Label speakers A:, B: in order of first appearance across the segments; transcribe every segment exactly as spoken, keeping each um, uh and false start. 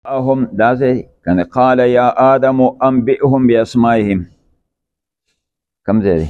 A: هم داسې کنه قال یا آدم انبئهم باسمائهم کم ځای دی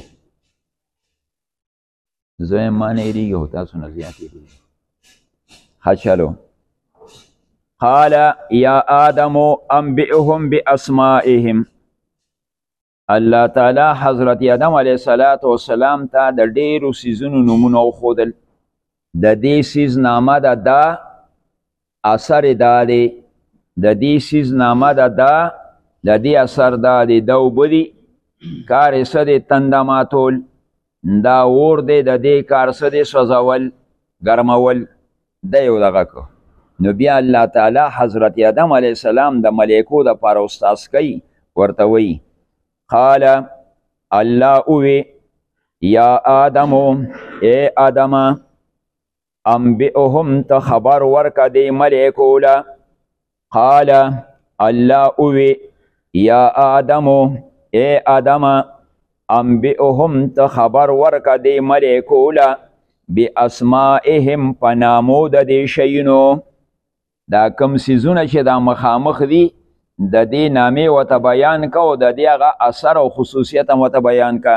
A: زه ما نه هېرېږي خو تاسو نه زیات هېرېږي ښه چلو قال یا آدم انبئهم باسمائهم الله تعالی حضرت آدم علیه السلام ته د ډېرو څیزونو نومونه وښودل د دې څیز نامه ده دا اثر دا دی د دې سیز نامه ده دا د دې اثر دا دی دا اوبه دي کار یې څه دی تنده ماتول دا اور دی د دې کار څه دی سوځول ګرمول دا یو دغه کو نو بیا الله تعالی حضرت آدم علیه السلام د ملایکو دپاره استاذ کوي ورته وایي قال الله ووی یا آدمو ای آدمه انبئهم ته خبر ورکه دی ملایکو له قال الله اوی یا آدمو ای آدم انبئهم ته خبر ورکه دی ملایکو له باسمائهم په نامو د دې شیونو دا کوم څیزونه چې دا مخامخ دي د دې نامې ورته بیان که او د دې هغه اثر او خصوصیت هم ورته بیان که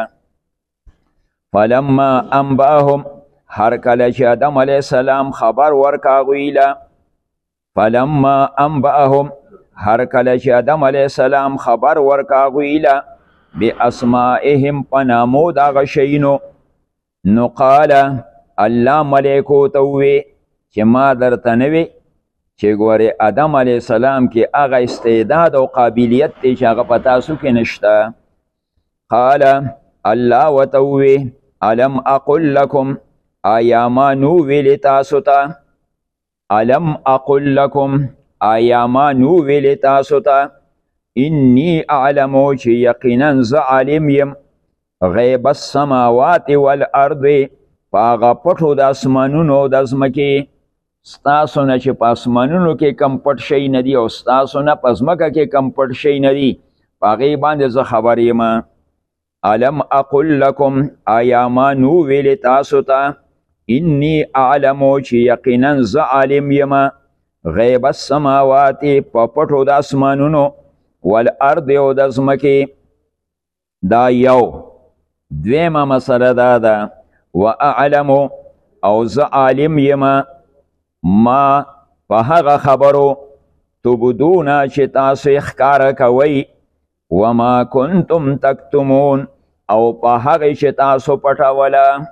A: فلما انبأهم هر کله چې آدم علیه السلام خبر ورکه هغوی له فلما انبأهم هر کله چې آدم علیه السلام خبر ورکه هغوی له باسمائهم په نامو د هغه شیونو نو قال الله ملایکو ته ووی چې ما درته نه وی چې ګورې آدم علیه السلام کې هغه استعداد او قابلیت دی چې هغه په تاسو کې نشته قال الله ورته ووی الم اقل لکم آیا ما نو ویلې تاسو ته علم اقل لکم آیا ما نو ویلې تاسو ته انی اعلمو چې یقینا زه عالم یم غیب السماوات والارض په هغه پټو د اسمانونو د ځمکې ستاسو نه چې په اسمانونو کې کم پټ شی نه دي او ستاسو نه په ځمکه کې کم پټ شی نه دي په هغې باندې زه خبر یم علم اقل لکم آیا ما نو ویلې تاسو ته انی اعلمو چې یقینا زه عالم یم غیب السماوات په پټو د اسمانونو والارض او د ځمکې دا یو دویمه مسله دا ده واعلمو او زه عالم یم ما په هغه خبرو تبدونه چې تاسو یې ښکاره کوئ وما کنتم تکتمون او په هغې چې تاسو پټوله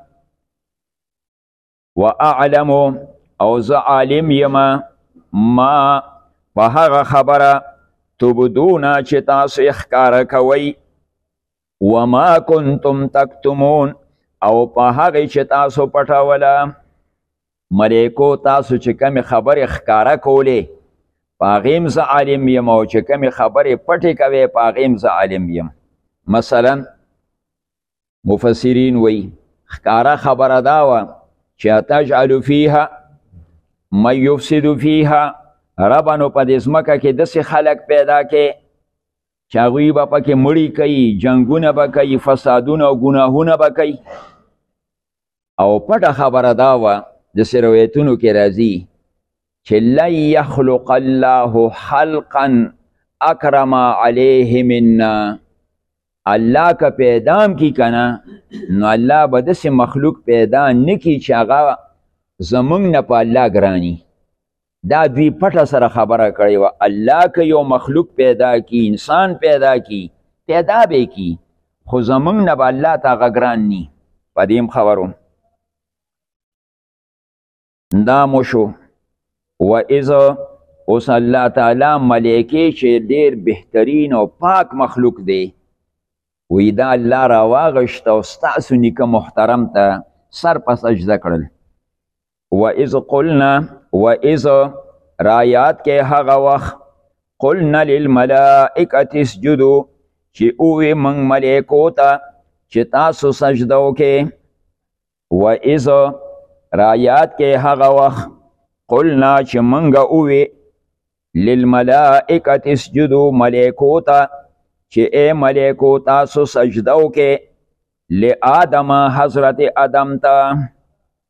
A: واعلمو او زه عالم یم ما په هغه خبره تبدونه چې تاسو یې ښکاره کوئ وما کنتم تکتمون او په هغې چې تاسو پټوله ملایکو تاسو چې کمې خبرې ښکاره کولې په هغې هم زه عالم یم او چې کمې خبرې پټې کوې په هغې هم زه عالم یم مثلا مفسرین وی ښکاره خبره دا وه چې تجعل فیها من یفسد فیها ربه نو په دې ځمکه کې داسې خلک پیدا کې چې هغوی به پکې مړي کوي جنګونه به کوي فسادونه او ګناهونه به کوي او پټه خبره دا وه داسې روایتونو کې راځي چې لن یخلق الله خلقا اکرم علیه منا الله که پیدام کی کنه نو الله به داسې مخلوق پیدا نه کي چې هغه زمونږ نه په الله ګراني دا دوی پټه سره خبره کړې وه الله که یو مخلوق پیدا کی انسان پیدا کی پیدا به کی خو زمونږ نه به الله ته هغه ګران ني په دې هم خبرو دا مو شو و اذ اوس الله تعالی ملایکې چې ډېر بهترین او پاک مخلوق دی وی دا الله را واغشت او ستاسو نیکه محترم ته سر په سجده کړل و اذ قلنا و اذ رایات کې هغه وخت قلنا للملائکة اسجدوا چې اووی موږ ملایکو ته چې تاسو سجده وکې و اذ رایات کې هغه وخت قلنا چې موږ اووی للملائکة اسجدوا ملایکو ته چې ای ملایکو تاسو سجده وکې لآدم حضرت آدم ته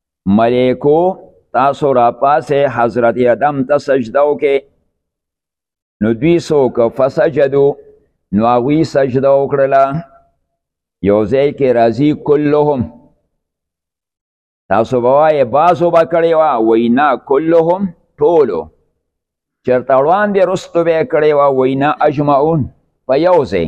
A: ملایکو تاسو را پاسې حضرت آدم ته سجده وکې نو دوی څوک فسجدو نو هغوی سجده وکړله. یو ځای کې راځي کلهم، تاسو به وایې بعضو به کړې وه، وایي نه کلهم ټولو. چېرته وړاندې رستو به یې کړې وه، وایي نه اجمعون په یو ځای.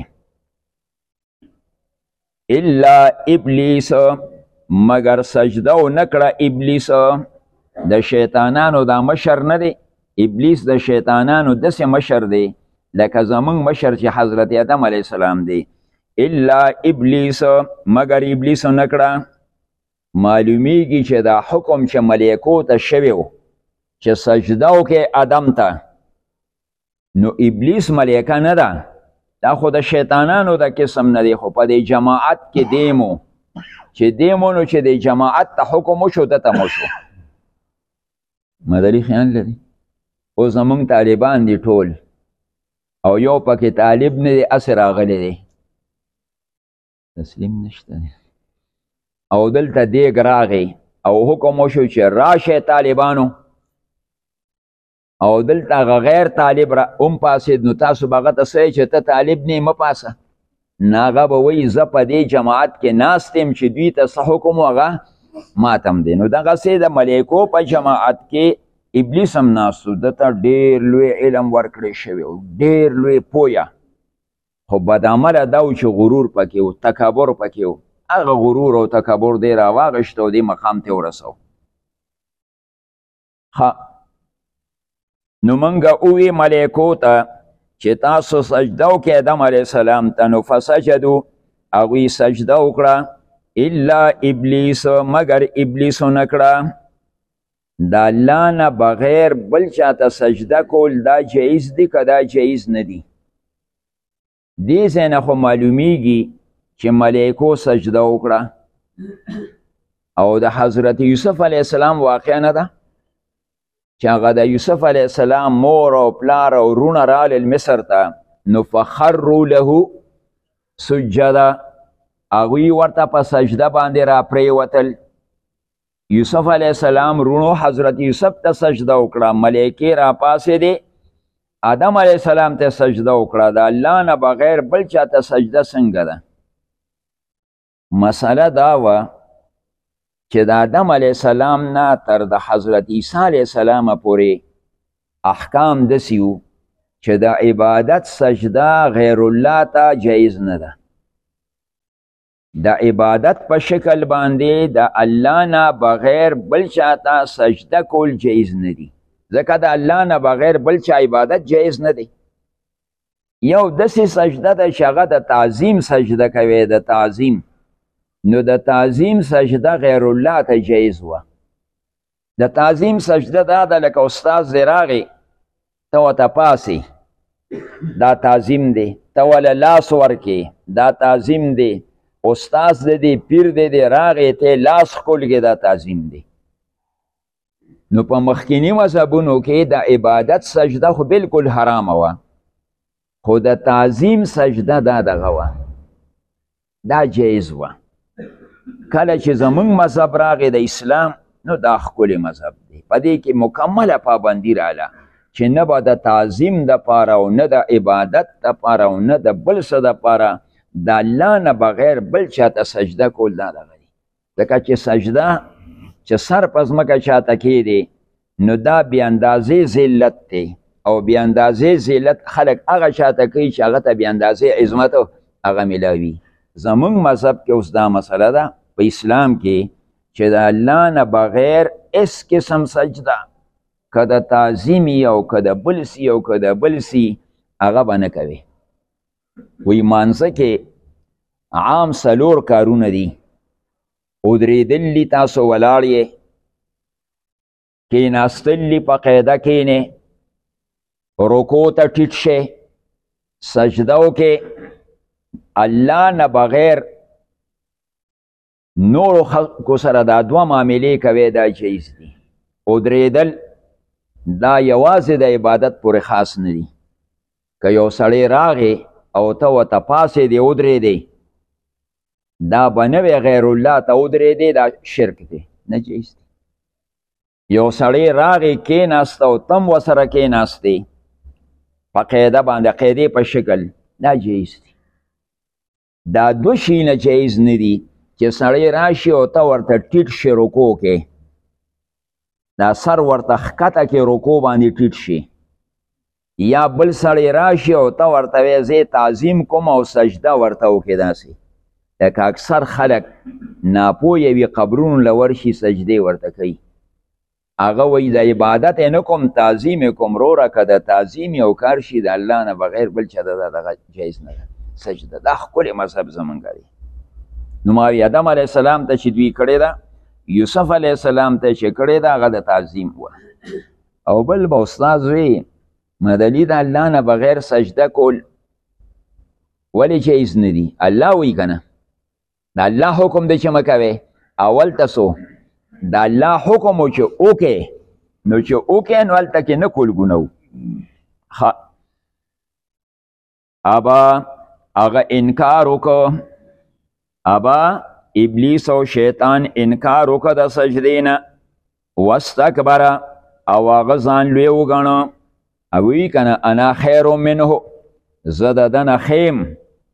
A: الا ابلیس مگر سجده و نکړه ابلیس، د شیطانانو دا مشر نه دی. ابلیس د شیطانانو داسې مشر دی لکه زمونږ مشر چې حضرت آدم علیه السلام دی. الا ابلیس مگر ابلیس نکړه. معلومیږي چې دا حکم چې ملیکو ته شوی و چې سجده وکړي آدم ته، نو ابلیس ملیکه نه ده، دا خو د شیطانانو د قسم نه دی. خو په دې جماعت کې دیمو چې دیمو نو چې د جماعت ته حکم وشو ده ته مو شو. مدلي خیال لري. او زمونږ طالبان دي ټول، او یو پکې طالب نه دی، اسې راغلی دی، تسلیم نشته دی. او دلته دیګ راغی او حکم وشو چې راشه طالبانو، او دلته هغه غیر طالب را هم پاسېد، نو تاسو به هغه ته څه چې ته طالب نه یې مه پاسه. نه هغه به وایي زه په دې جماعت کې ناست یم چې دوی ته څه حکم و هغه ماتم دی. نو دغسې د ملیکو په جماعت کې ابلیس هم ناست و، ده ته ډېر لوی علم ورکړی شوی و، ډېر لوی پویه. خو بدعمله دا و چې غرور پکې و، تکبر پکې و. هغه غرور او تکبر دی راواغېشت او دې مقام ته ورسو. ښه نو موږ ووی ملیکو ته چې تاسو سجده وکړئ آدم علیه السلام ته، نو فسجدو هغوی سجده وکړه. الا ابلیس مگر ابلیس ونه کړه. د الله نه بغیر بل چاته سجده کول دا جایز دی که دا جایز نه دی؟ دې ځای نه خو معلومیږي چې ملیکو سجده وکړه. او د حضرت یوسف علیه السلام واقع نه ده چې هغه د یوسف علیه السلام مور او پلار او وروڼه رالل مصر ته، نو فخروا له سجده، هغوی ورته په سجده باندې را پرېوتل. یوسف علیه السلام وروڼو حضرت یوسف ته سجده وکړه، ملیکې را پاسېدې آدم علیه السلام ته سجده وکړه. د الله نه بغیر بل چاته سجده څنګه ده؟ مسئله دا وه چې د آدم علیه السلام نه تر د حضرت عیسی علیه السلام پورې احکام داسې وو چې د عبادت سجده غیر الله ته جایز نه ده. د عبادت په شکل باندې د الله نه بغیر بل چاته سجده کول جایز نه دي، ځکه د الله نه بغیر بل چا عبادت جایز نه دی. یو داسې سجده ده چې هغه د تعظیم سجده کوي، د تعظیم. نو د تعظیم سجده غیر الله ته جایز وه. د تعظیم سجده دا ده لکه استاد دی راغی ته ورته پاسې، دا تعظیم دی. ته وله لاس ورکې، دا تعظیم دی. استاد دی دی پیر دی دی راغی ته لاس ښکلږې، دا تعظیم دی. نو په مخکینی مذهبونو کې د عبادت سجده خو بالکل حرامه وه، خو د تعظیم سجده دا دغه وه، دا جایز وه. کله چې زمونږ مذهب راغی د اسلام، نو دا ښکلی مذهب دی، په دې کې مکمله پابندي راله چې نه به د تعظیم دپاره او نه د عبادت دپاره او نه د بل څه دپاره د الله نه بغیر بل چاته سجده کول دا دغه دی. ځکه چې سجده چې سر په ځمکه چاته کیږي، نو دا بې اندازې ذلت دی، او بې اندازې ذلت خلک هغه چاته کوي چې هغه ته بې اندازې عظمت هغه میلاوي. زمونږ مذهب کې اوس دا مسله ده په اسلام کې چې د الله نه بغیر هېڅ قسم سجده که د تعظیم او که د بل سي او که د بل سي هغه به نه کوي. وی مانځه کې عام څلور کارونه دي. ودرېدل دي، تاسو ولاړ یې، کېناستل دي په قاعده کښېنې، رکوع ته ټیټ شئ، سجده وکړئ، الله نه بغیر نورو خلکو سره دا دوه معاملې کوي، دا جایز دي. ودرېدل دا یوازې د عبادت پورې خاص نه دي. که یو سړی راغی او ته ورته پاسېدې ودرېدې، دا به نه وی غیر الله ته ودرېدې، دا شرک دی، نه جایز دی. یو سړی راغی کېناسته او تم ورسره کېناستې، په قاعده باندې قاعدې په شکل دا جایز دي. دا دو شیونه جایز نه دي چې سړی راشي او ته ورته ټیټ شي رکوع کې، دا سر ورته ښکته کې رکوع باندې ټیټ شي، یا بل سړی راشي او ته ورته وایې زه تعظیم کوم او سجده ورته وکړې. داسې لکه اکثر خلک ناپوهه وي قبرونو له ورشي سجدې ورته کوي، هغه وایي د عبادت یې نه کوم تعظیم یې کوم. وروره که د تعظیم یو کار شي د الله نه بغیر بل چا د دغه جایز نه ده سجده. دا ښکلی مذهب زمونږ دی. نو ما وی آدم علیه السلام ته چې دوی کړې ده، یوسف علیه السلام ته چې کړې ده هغه د تعظیم وه. او بل به استاد وی مدلي د الله نه بغیر سجده کول ولې جایز نه دي؟ الله وی که نه د الله حکم دی چې مه کوې. اول ته څو د الله حکم و چې وکې، نو چې وکې نو هلته کې نه کول ګناه و. ابا هغه انکار وکړه، ابا ابلیس او شیطان انکار وکړه د سجدې نه، واستکبره او هغه ځان لوی وګڼه، او وی که نه انا خیر منه زه د ده نه خیم.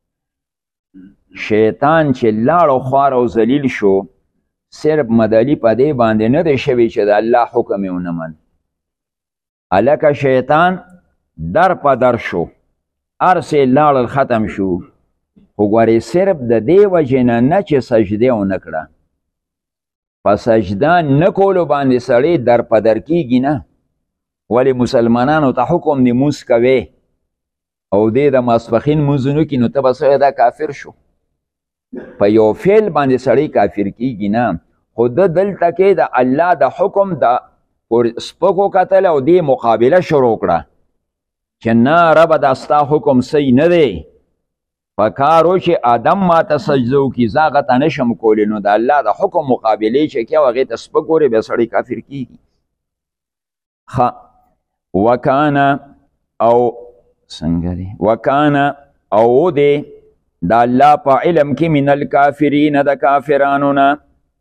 A: شیطان چې لاړ او خوار او ذلیل شو، صرف مدلي په دې باندې نه دی شوی چې د الله حکم یې ونه من. هلکه شیطان در په در شو، هر څه لاړل ختم شو، خو ګورې صرف د دې وجې نه نه چې سجدې ونه کړه. په سجده نه کولو باندې سړی در په در کېږي نه. ولې مسلمانانو ته حکم دی مونځ کوې او دې د ماسپښین مونځونه کړي، نو ته به څه دا کافر شو. په یو فعل باندې سړی کافر کېږي نه، خو ده دلته کې د الله د حکم د سپکو کتل او دې مقابله شروع کړه چې نه ربه دا ستا حکم صحیح نه دی، په کار و چې آدم ما ته سجده وکړي زه هغه ته نشم کولی. نو د الله د حکم مقابلې چې کوي هغې ته سپک ګورې بیا سړی کافر کېږي. ښه وکانه او څنګه دی وکانه او دی د الله په علم کې من الکافرین د کافرانو نه.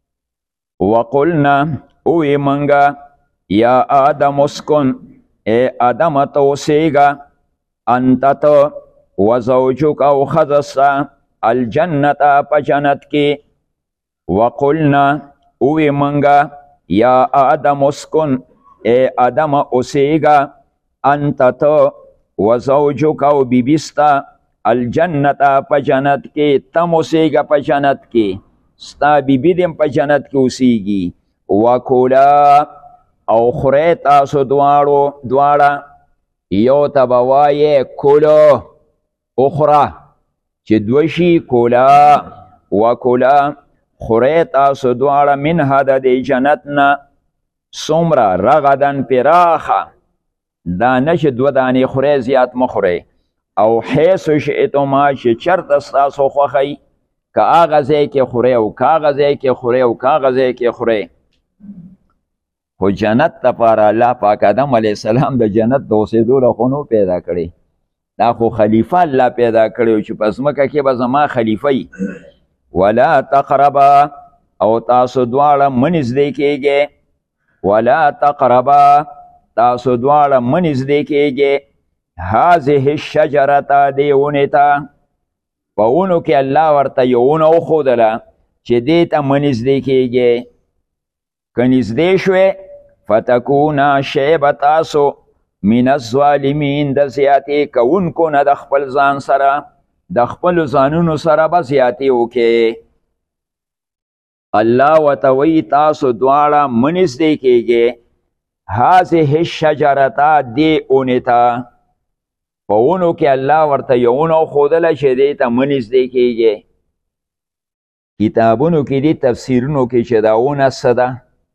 A: وقلنا اوی منگا یا آدم اسکن اے آدم تو سیگا انت تو وزوجک او خذسا الجنت پا جنت کی. وقلنا اوی منگا یا آدم اسکن اے آدم اسیگا انت تو وزوجک او بیبستا الجنت پا جنت کی، تم اسیگا پا جنت کی، ستا بیبی دیم پا جنت کی اسیگی. وکولا او خوری تاسو دوارو دوارا یو تبوای کولو اخرا چه دوشی کولا. وکولا خوری تاسو دوارا من حد دی جنتنا سمرا رغدن پراخا، دانش دو دانی خوری زیاد مخوری. او حیث شئتما چه چرت استاسو خوخی که آغازه که خوری او کاغذه که خوری او کاغذه که خوری. خو جنت تا پارا اللہ پاک آدم علیہ السلام دا جنت دوسے دو لخونو پیدا کری. دا خو خلیفہ اللہ پیدا کری چو پس مکہ کی بزما خلیفی. ولا تقربا او تاسو دوارا منز دیکھے گے. ولا تقربا تاسو دوارا منز دیکھے گے. هذه الشجرتا دیونتا پاونو که اللہ ورطا یونو خودلا چه دیتا منزدی کیگی که نزدی شوی فتکونا شیبتاسو من الظالمین دا زیاتی کون کن دا خپل زان سرا دا خپل زانونو سرا با زیاتی اوکی. اللہ وطوی تاسو دوارا منزدی کیگی هذه الشجرتا دیونتا پاونو که اللہ ورطا یونو خودلا چه دیتا منزدی کیگی. کتابونو کې دی تفسیرونو کې چې دا اونه څه ده،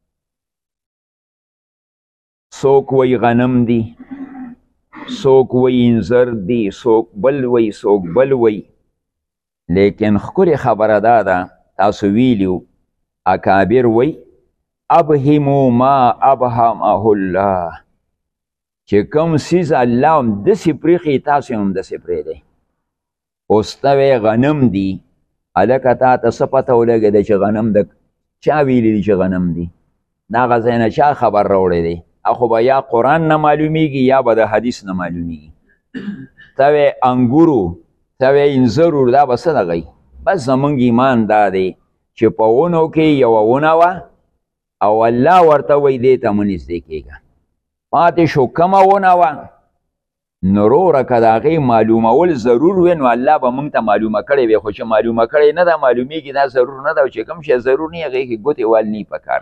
A: څوک وی غنم دی، څوک وی انځر دی، څوک بل وی څوک بل وی. لیکن ښکلې خبره دا ده تاسو ویلیو اکابر وی ابهمو ما ابهمه الله چې کوم څیز الله هم داسې پرېښي تاسو هم داسې پرېږدئ. اوس ته وی غنم دی، الکه تا ته څه پته ولګېده چې غنم د چا ویلی دی چې غنم دی؟ د هغه ځای نه چا خبر راوړی دی؟ خو به یا قرآن نه معلومیږي یا به د حدیث نه معلومیږي. ته وی انګورو ته وی انځرو دا به څه دغی بس زمونږ ایمان دا دی چې په ونو کې یوه ونه وه او الله ورته وی دې ته مه نږدې کېږه پاتې شو کمه ونه وه نو وروره که د هغې معلومول ضرور وی نو الله به موږ ته معلومه کړی وی خو چې معلومه کړی نه ده معلومیږي دا ضرور نه ده او چې کوم شی ضرور نه هغې کې ګوتې وال نه پکار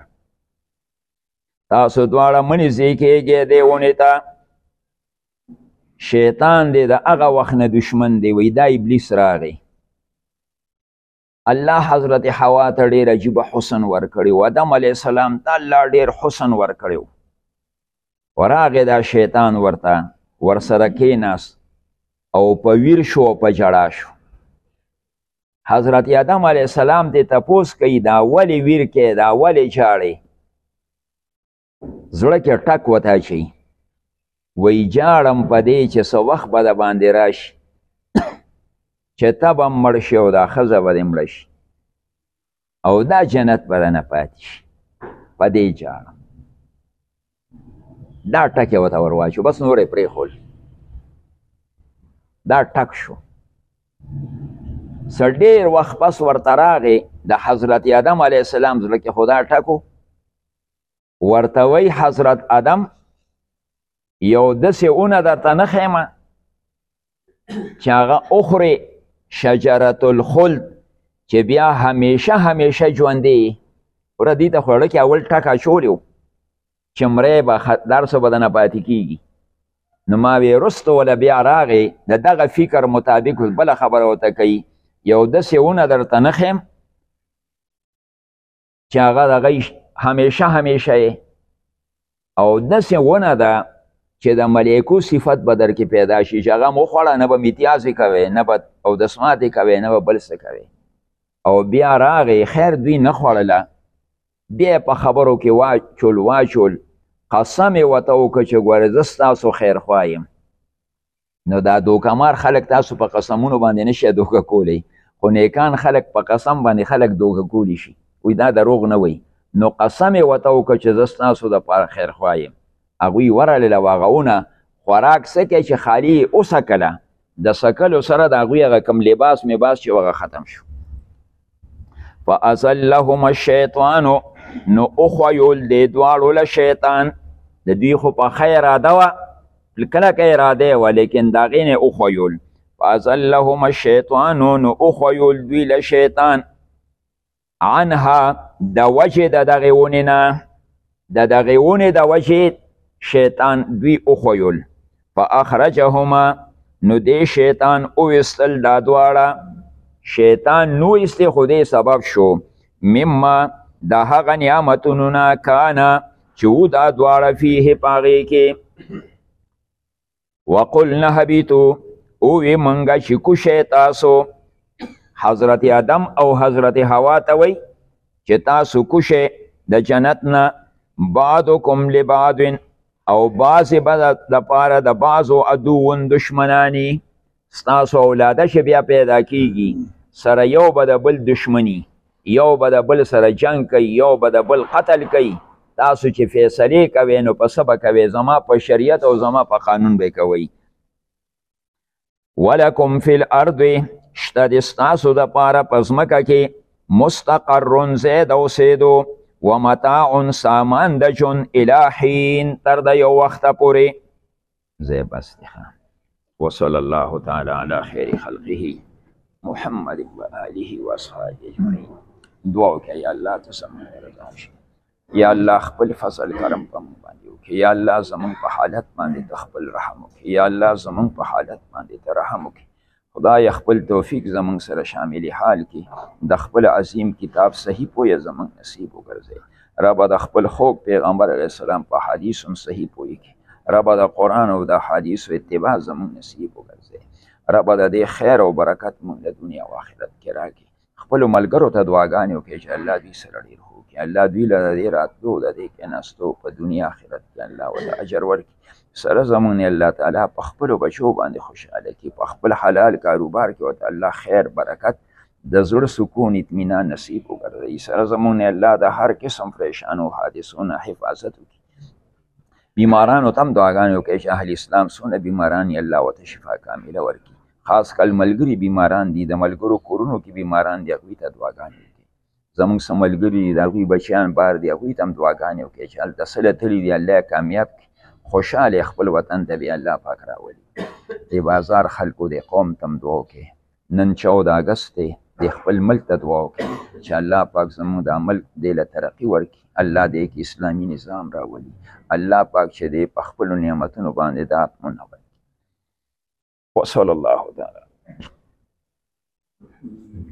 A: تاسو دواړه مه نږدې کېږئ دې ونې ته شیطان دی د هغه وخت نه دشمن دی وی دا ابلیس راغی الله حضرت حوا ته ډېر عجیبه حسن ورکړی و آدم علیه السلام ته الله ډېر حسن ورکړی و وراغې دا شیطان ورته ورسره کېناست او په ویر شو او په ژړا شو حضرت آدم علیه السلام دې تپوس کوي دا ولې ویر کې دا ولې ژاړې زړه کې ټک ورته اچوي وی جاړم په دې چې څه وخت به د باندې راشي چې ته به مړ شي او دا ښځه به دې مړه شي او دا جنت به نه پاتې شي په دې جاړم دا ټک یې ورته ور واچو بس نور یې پرېښول دا ټک شو څه ډېر وخت پس ورته راغې د حضرت آدم علیه السلام زړه کې خو دا ټک ورته وی حضرت آدم یو داسې اونه درته نه ښیمه چې هغه اخورې شجرة الخلد چې بیا همیشه همیشه ژوندی وره دې ته خو اړه کې اول ټک اچولی و چې مرۍ به در څه به دنه پاتې کېږي نو ما وی وروسته وله بیا راغې د دغه فکر مطابق بله خبره ورته کوي یو داسې ونه درته نه ښیم چې هغه دغه همیشه همیشه او داسې ونه ده چې د ملیکو صفت به در کې پیدا شي چې هغه مو خوړه نه به میتیازې کوې نه به اودسماتې کوې نه به بل څه کوې او بیا راغې خیر دوی نه خوړله بیا په خبرو کې واچول واچول قسم یې ورته وکړه چې ګوره زه ستاسو خیرخوا یم نو دا دوکهمار خلک تاسو په قسمونو باندې نشئ دوکه کولی خو نیکان خلک په قسم باندې خلک دوکه کولی شي وی دا دروغ نه وی نو قسم یې ورته وکړه چې زه ستاسو دپاره خیرخوا یم هغوی ورغلل او هغه ونه خوراک څه کوي چې خالي یې وسکله د سکلو سره د هغوی هغه کم لباس مباس چې هغه ختم شو فازلهم الشیطان نو اخویول دې دواړو له شیطان د دوی خو په ښه اراده وه کلکه اراده یې وه لیکن د هغې نه اخویول فازلهم الشیطان نو اخویول دوی له شیطان عنها د وجې د دغې ونې نه د دغې ونې د وجې شیطان دوی اخویول فاخرجهما نو دې شیطان اویستل دا دواړه شیطان نو ایستې خو دې سبب شو مما د هغه نعمتونو نه کانه چې و دا دواړه فیه په هغې کې وقلنا هبیتو اووی منګه چې کوشئ تاسو حضرت آدم او حضرت حوا ته وی چې تاسو کوشئ د جنت نه بعضکم لبعض او بعضې به دپاره د بعضو عدوون دشمنانی ستاسو اولاده چې بیا پیدا کیږي سره یو به د بل دشمني یو به د بل سره جنگ کوي یو به د بل قتل کوي تاسو چې فیصلې کوئ نو په څه به کوئ زما په شریعت او زما په قانون به کوئ ولکم فی الارض شته د ستاسو دپاره په ځمکه کې مستقر ځای د اوسېدو ومتاع سامان د ژوند الی حین تر د یو وخته پورې ځای بس دی وصلی الله تعالی علی خیر خلقه محمد و آله و اصحابه اجمعین دعا وکړه یا الله ته زموږ رضا شي یا الله خپل فضل کرم په موږ باندې وکړي یا الله زموږ په حالت باندې ته خپل رحم وکړي یا الله زموږ په حالت باندې ته رحم وکړي خدای خپل توفیق زموږ سره شامل حال کې د خپل عظیم کتاب صحیح پوهه زموږ نصیب وګرځي رب د خپل خوږ پیغمبر علیه السلام په حدیث هم صحیح پوهه کې رب د قرآن او د حدیث اتباع زموږ نصیب وګرځي رب د دې خیر او برکت مونږ د دنیا او آخرت کې راکړي خپلو ملګرو ته دعاګانې وکړي چې الله دوی سره ډېر ښه وکړي الله دوی له د دې راتلو د دې کېناستو په دنیا آخرت کې الله ورته اجر ورکړي سره زموږ نه الله تعالی په خپلو بچو باندې خوشحاله کړي په خپل حلال کاروبار کې ورته الله خیر برکت د زړه سکون اطمینان نصیب وګرځوي سره زموږ نه الله د هر قسم پریشانو حادثو نه حفاظت وکړي بیمارانو تم دعاګانې وکړئ چې اهل اسلام څونه بیماران یې الله ورته شفا کامله ورکړي. خاص کل ملګري بیماران دي، د ملګرو کورونو کې بیماران دي، هغوی ته دعاګانې وکړي. زموږ څه ملګري دي، د هغوی بچیان بار دي، هغوی ته هم دعاګانې وکړي چې هلته څه تللي دي الله یې کامیاب کړي، خوشحاله خپل وطن ته بیا الله پاک راولي. د بازار خلکو د قوم ته هم دعا وکړي. نن چود اګست دی، د خپل ملک ته دعا وکړي چې الله پاک زموږ دا ملک دې له ترقي ورکړي، الله دې کې اسلامي نظام راولي، الله پاک چې دې په خپلو نعمتونو باندې دا منور. وصلی الله تعالی